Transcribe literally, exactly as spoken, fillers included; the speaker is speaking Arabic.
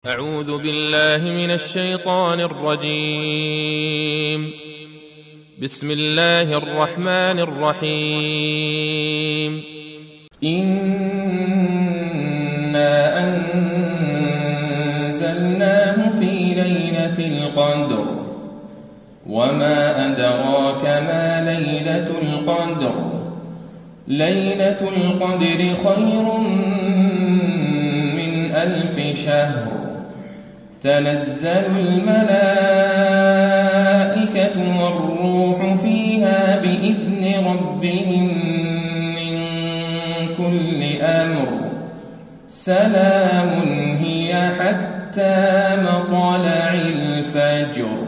أعوذ بالله من الشيطان الرجيم. بسم الله الرحمن الرحيم. إنا أنزلناه في ليلة القدر وما أدراك ما ليلة القدر ليلة القدر خير من ألف شهر تنزل الملائكة والروح فيها بإذن ربهم من كل أمر سلام هي حتى مطلع الفجر.